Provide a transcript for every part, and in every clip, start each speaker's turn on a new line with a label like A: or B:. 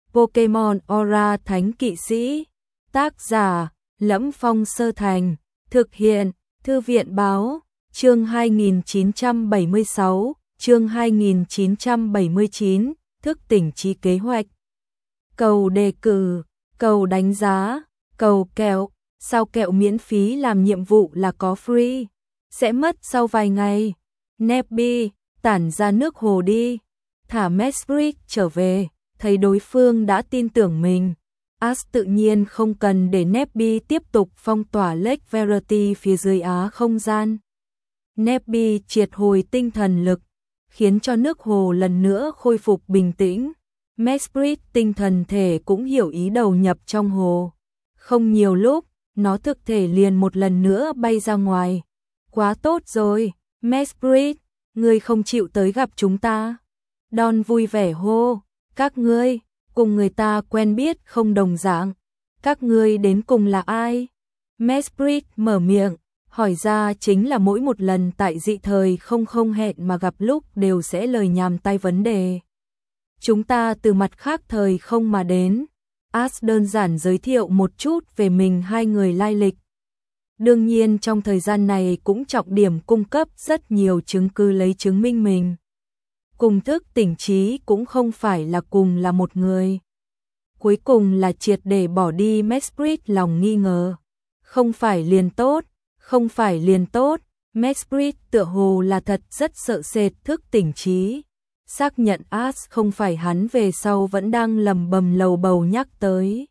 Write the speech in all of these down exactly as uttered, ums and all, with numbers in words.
A: Pokemon Aura Thánh Kỵ Sĩ. Tác giả: Lẫm Phong Sơ Thành. Thực hiện: Thư viện báo. Chương hai nghìn chín trăm bảy mươi sáu, chương hai nghìn chín trăm bảy mươi chín, thức tỉnh trí kế hoạch. Cầu đề cử, cầu đánh giá, cầu kẹo. Sao kẹo miễn phí làm nhiệm vụ là có free? Sẽ mất sau vài ngày. Nebby, tản ra nước hồ đi. Thả Mesprit trở về, thấy đối phương đã tin tưởng mình. Ash tự nhiên không cần để Nebby tiếp tục phong tỏa Lake Verity phía dưới á không gian. Nebby triệt hồi tinh thần lực, khiến cho nước hồ lần nữa khôi phục bình tĩnh. Mesprit tinh thần thể cũng hiểu ý đầu nhập trong hồ. Không nhiều lúc, nó thực thể liền một lần nữa bay ra ngoài. Quá tốt rồi, Mesprit, ngươi không chịu tới gặp chúng ta. Don vui vẻ hô, các ngươi, cùng người ta quen biết không đồng dạng. Các ngươi đến cùng là ai? Mesprit mở miệng, hỏi ra chính là mỗi một lần tại dị thời không không hẹn mà gặp lúc đều sẽ lời nhàm tay vấn đề. Chúng ta từ mặt khác thời không mà đến. Ash đơn giản giới thiệu một chút về mình hai người lai lịch. Đương nhiên trong thời gian này cũng trọng điểm cung cấp rất nhiều chứng cứ lấy chứng minh mình. Cùng thức tỉnh trí cũng không phải là cùng là một người. Cuối cùng là triệt để bỏ đi Mesprit lòng nghi ngờ. Không phải liền tốt, không phải liền tốt. Mesprit tựa hồ là thật rất sợ sệt thức tỉnh trí. Xác nhận Ash không phải hắn về sau vẫn đang lầm bầm lầu bầu nhắc tới.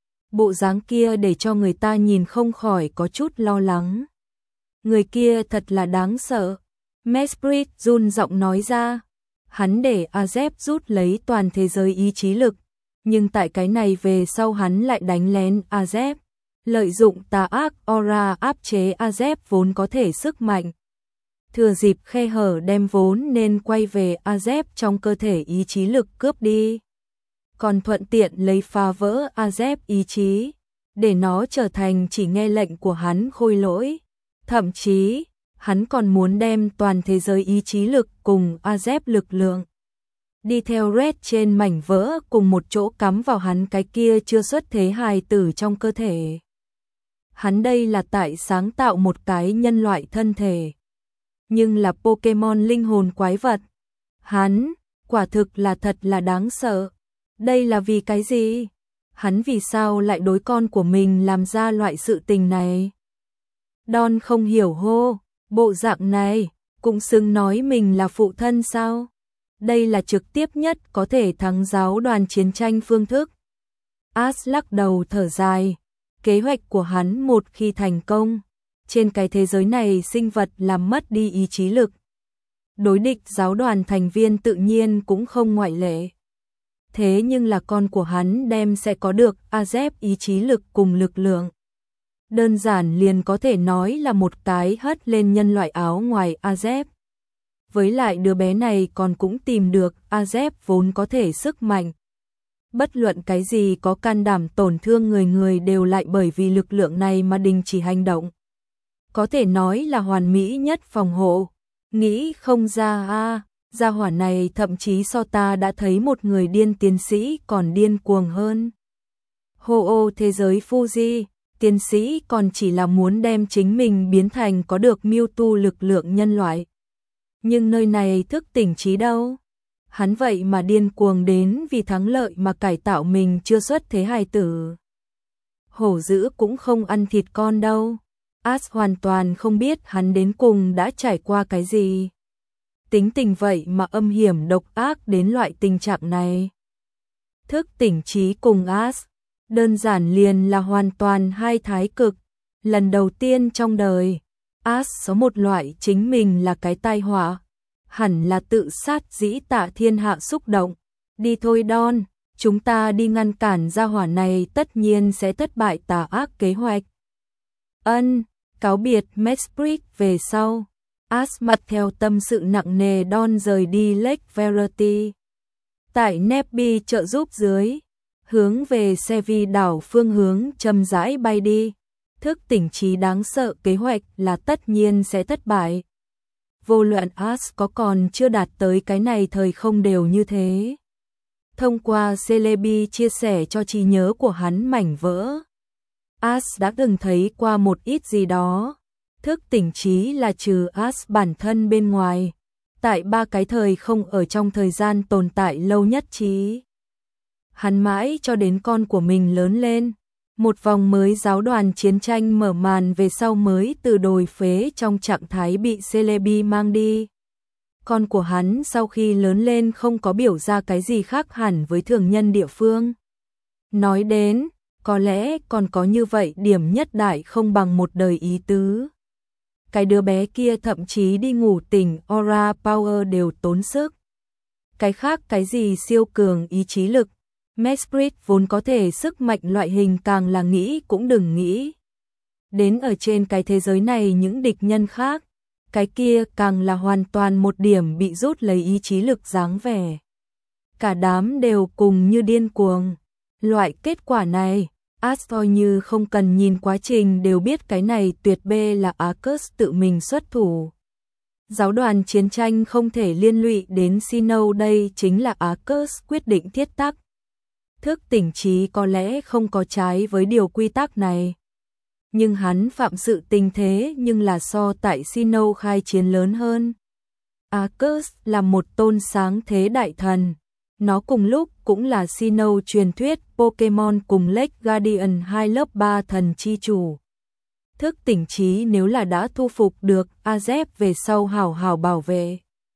A: Bộ dáng kia để cho người ta nhìn không khỏi có chút lo lắng. Người kia thật là đáng sợ. Mesprit run giọng nói ra. Hắn để Azep rút lấy toàn thế giới ý chí lực. Nhưng tại cái này về sau hắn lại đánh lén Azep. Lợi dụng tà ác aura áp chế Azep vốn có thể sức mạnh. Thừa dịp khe hở đem vốn nên quay về Azep trong cơ thể ý chí lực cướp đi. Còn thuận tiện lấy phá vỡ Azep ý chí, để nó trở thành chỉ nghe lệnh của hắn khôi lỗi. Thậm chí, hắn còn muốn đem toàn thế giới ý chí lực cùng Azep lực lượng. Đi theo Red trên mảnh vỡ cùng một chỗ cắm vào hắn cái kia chưa xuất thế hài tử trong cơ thể. Hắn đây là tại sáng tạo một cái nhân loại thân thể. Nhưng là Pokemon linh hồn quái vật. Hắn, quả thực là thật là đáng sợ. Đây là vì cái gì? Hắn vì sao lại đối con của mình làm ra loại sự tình này? Don không hiểu hô, bộ dạng này, cũng xứng nói mình là phụ thân sao? Đây là trực tiếp nhất có thể thắng giáo đoàn chiến tranh phương thức. Ash lắc đầu thở dài, kế hoạch của hắn một khi thành công, trên cái thế giới này sinh vật làm mất đi ý chí lực. Đối địch giáo đoàn thành viên tự nhiên cũng không ngoại lệ. Thế nhưng là con của hắn đem sẽ có được Azep ý chí lực cùng lực lượng. Đơn giản liền có thể nói là một cái hất lên nhân loại áo ngoài Azep. Với lại đứa bé này còn cũng tìm được Azep vốn có thể sức mạnh. Bất luận cái gì có can đảm tổn thương người người đều lại bởi vì lực lượng này mà đình chỉ hành động. Có thể nói là hoàn mỹ nhất phòng hộ. Nghĩ không ra a, gia hỏa này thậm chí so ta đã thấy một người điên tiến sĩ còn điên cuồng hơn. Hô ô thế giới Fuji, tiến sĩ còn chỉ là muốn đem chính mình biến thành có được Mewtwo lực lượng nhân loại. Nhưng nơi này thức tỉnh trí đâu? Hắn vậy mà điên cuồng đến vì thắng lợi mà cải tạo mình chưa xuất thế hài tử. Hổ dữ cũng không ăn thịt con đâu. Ash hoàn toàn không biết hắn đến cùng đã trải qua cái gì. Tính tình vậy mà âm hiểm độc ác đến loại tình trạng này. Thức tỉnh trí cùng Ash, đơn giản liền là hoàn toàn hai thái cực. Lần đầu tiên trong đời, Ash có một loại chính mình là cái tai họa. Hẳn là tự sát dĩ tạ thiên hạ xúc động. Đi thôi Don, chúng ta đi ngăn cản gia hỏa này tất nhiên sẽ thất bại tà ác kế hoạch. Ân, cáo biệt Mesprit về sau. Ash mặt theo tâm sự nặng nề Don rời đi Lake Verity. Tại Nebby trợ giúp dưới, hướng về Sevi đảo phương hướng chậm rãi bay đi. Thức tỉnh trí đáng sợ kế hoạch là tất nhiên sẽ thất bại. Vô luận Ash có còn chưa đạt tới cái này thời không đều như thế. thông qua Celebi chia sẻ cho trí nhớ của hắn mảnh vỡ. Ash đã từng thấy qua một ít gì đó. Thức tỉnh trí là trừ Ash bản thân bên ngoài. Tại ba cái thời không ở trong thời gian tồn tại lâu nhất trí. Hắn mãi cho đến con của mình lớn lên. Một vòng mới giáo đoàn chiến tranh mở màn về sau mới từ đồi phế trong trạng thái bị Celebi mang đi. Con của hắn sau khi lớn lên không có biểu ra cái gì khác hẳn với thường nhân địa phương. Nói đến, có lẽ còn có như vậy điểm nhất đại không bằng một đời ý tứ. Cái đứa bé kia thậm chí đi ngủ tỉnh Aura Power đều tốn sức. Cái khác cái gì siêu cường ý chí lực, Mesprit vốn có thể sức mạnh loại hình càng là nghĩ cũng đừng nghĩ. Đến ở trên cái thế giới này những địch nhân khác, cái kia càng là hoàn toàn một điểm bị rút lấy ý chí lực dáng vẻ. Cả đám đều cùng như điên cuồng. Loại kết quả này, Astor như không cần nhìn quá trình đều biết cái này tuyệt bê là Arcus tự mình xuất thủ. Giáo đoàn chiến tranh không thể liên lụy đến Sinnoh, đây chính là Arcus quyết định thiết tắc. Thức tỉnh trí có lẽ không có trái với điều quy tắc này. Nhưng hắn phạm sự tình thế nhưng là so tại Sinnoh khai chiến lớn hơn. Arcus là một tôn sáng thế đại thần. Nó cùng lúc cũng là Sinnoh truyền thuyết Pokemon cùng Lake Guardian hai lớp ba thần chi chủ. Thức tỉnh trí nếu là đã thu phục được Azep về sau hảo hảo bảo vệ.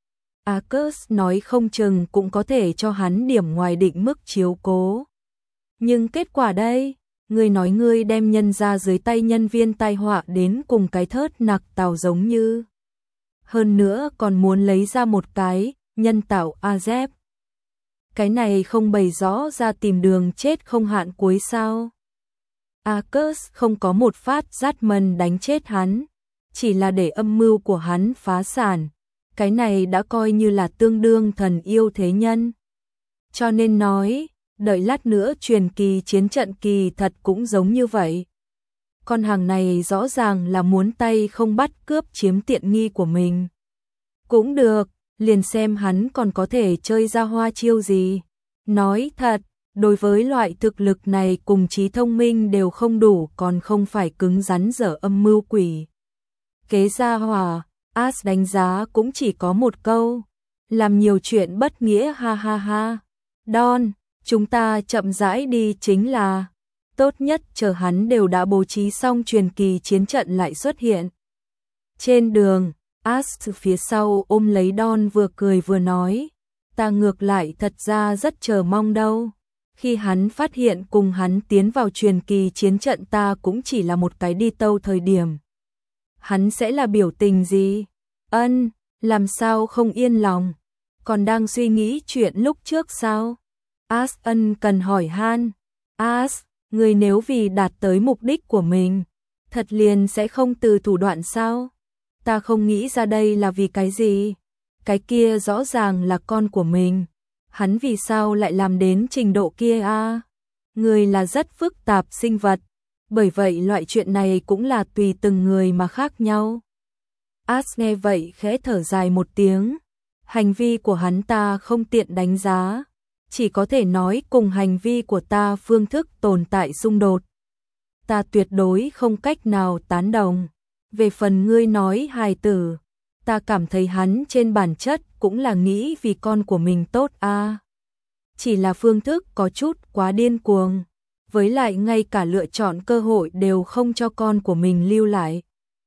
A: Arcus nói không chừng cũng có thể cho hắn điểm ngoài định mức chiếu cố. Nhưng kết quả đây, ngươi nói ngươi đem nhân ra dưới tay nhân viên tai họa đến cùng cái thớt nặc tàu giống như. Hơn nữa còn muốn lấy ra một cái, nhân tạo Azep. Cái này không bày rõ ra tìm đường chết không hạn cuối sao. Arcus không có một phát dát mần đánh chết hắn, chỉ là để âm mưu của hắn phá sản. Cái này đã coi như là tương đương thần yêu thế nhân. Cho nên nói, đợi lát nữa truyền kỳ chiến trận kỳ thật cũng giống như vậy. Con hàng này rõ ràng là muốn tay không bắt cướp chiếm tiện nghi của mình. Cũng được, liền xem hắn còn có thể chơi ra hoa chiêu gì. Nói thật, đối với loại thực lực này cùng trí thông minh đều không đủ còn không phải cứng rắn dở âm mưu quỷ. Kế gia hòa, As đánh giá cũng chỉ có một câu. Làm nhiều chuyện bất nghĩa ha ha ha. Don, chúng ta chậm rãi đi chính là. Tốt nhất chờ hắn đều đã bố trí xong truyền kỳ chiến trận lại xuất hiện. Trên đường, As phía sau ôm lấy Don vừa cười vừa nói. Ta ngược lại thật ra rất chờ mong đâu. Khi hắn phát hiện cùng hắn tiến vào truyền kỳ chiến trận ta cũng chỉ là một cái đi tâu thời điểm. Hắn sẽ là biểu tình gì? Ân, làm sao không yên lòng? Còn đang suy nghĩ chuyện lúc trước sao? As ân cần hỏi han. As, người nếu vì đạt tới mục đích của mình, thật liền sẽ không từ thủ đoạn sao? Ta không nghĩ ra đây là vì cái gì? Cái kia rõ ràng là con của mình. Hắn vì sao lại làm đến trình độ kia a? À? Người là rất phức tạp sinh vật. Bởi vậy loại chuyện này cũng là tùy từng người mà khác nhau. As nghe vậy khẽ thở dài một tiếng. Hành vi của hắn ta không tiện đánh giá. Chỉ có thể nói cùng hành vi của ta phương thức tồn tại xung đột. Ta tuyệt đối không cách nào tán đồng. Về phần ngươi nói hài tử, ta cảm thấy hắn trên bản chất cũng là nghĩ vì con của mình tốt a. À. Chỉ là phương thức có chút quá điên cuồng. Với lại ngay cả lựa chọn cơ hội đều không cho con của mình lưu lại.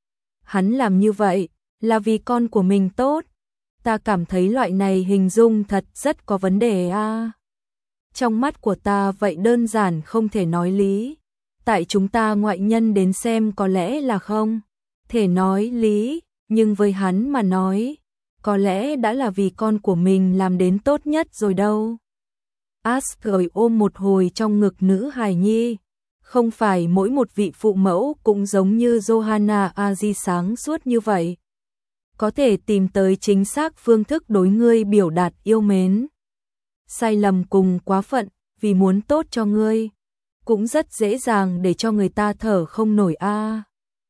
A: Hắn làm như vậy là vì con của mình tốt. Ta cảm thấy loại này hình dung thật rất có vấn đề a. À. Trong mắt của ta vậy đơn giản không thể nói lý. Tại chúng ta ngoại nhân đến xem có lẽ là không thể nói lý, nhưng với hắn mà nói, có lẽ đã là vì con của mình làm đến tốt nhất rồi đâu. As cười ôm một hồi trong ngực nữ hài nhi. Không phải mỗi một vị phụ mẫu cũng giống như Johanna Aji sáng suốt như vậy. Có thể tìm tới chính xác phương thức đối ngươi biểu đạt yêu mến. Sai lầm cùng quá phận vì muốn tốt cho ngươi, cũng rất dễ dàng để cho người ta thở không nổi a. À.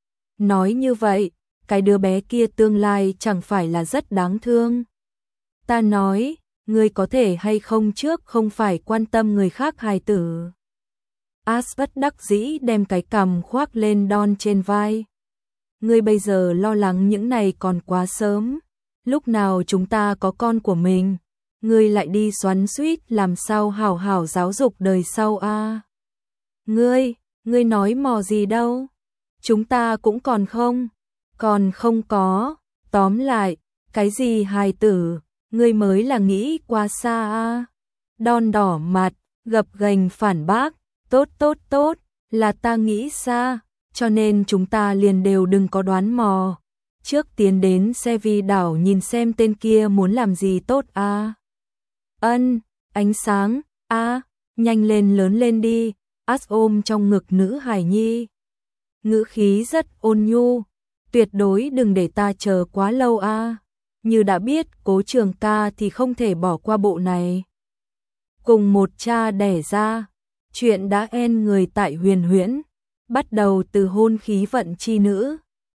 A: Nói như vậy, cái đứa bé kia tương lai chẳng phải là rất đáng thương. Ta nói, ngươi có thể hay không trước không phải quan tâm người khác hài tử. As bất đắc dĩ đem cái cằm khoác lên Don trên vai. Ngươi bây giờ lo lắng những này còn quá sớm, lúc nào chúng ta có con của mình, ngươi lại đi xoắn xuýt làm sao hảo hảo giáo dục đời sau a. À? Ngươi, ngươi nói mò gì đâu? Chúng ta cũng còn không, còn không có, tóm lại, cái gì hài tử, ngươi mới là nghĩ quá xa a. À? Don đỏ mặt, gập ghềnh phản bác, tốt tốt tốt, là ta nghĩ xa, cho nên chúng ta liền đều đừng có đoán mò. Trước tiến đến xe vi đảo nhìn xem tên kia muốn làm gì tốt a. À? Ân, ánh sáng, a, à, nhanh lên lớn lên đi. As ôm trong ngực nữ hài nhi. Ngữ khí rất ôn nhu, tuyệt đối đừng để ta chờ quá lâu a. À. Như đã biết Cố Trường ca thì không thể bỏ qua bộ này. Cùng một cha đẻ ra, chuyện đã en người tại Huyền Huyễn, bắt đầu từ hôn khí vận chi nữ.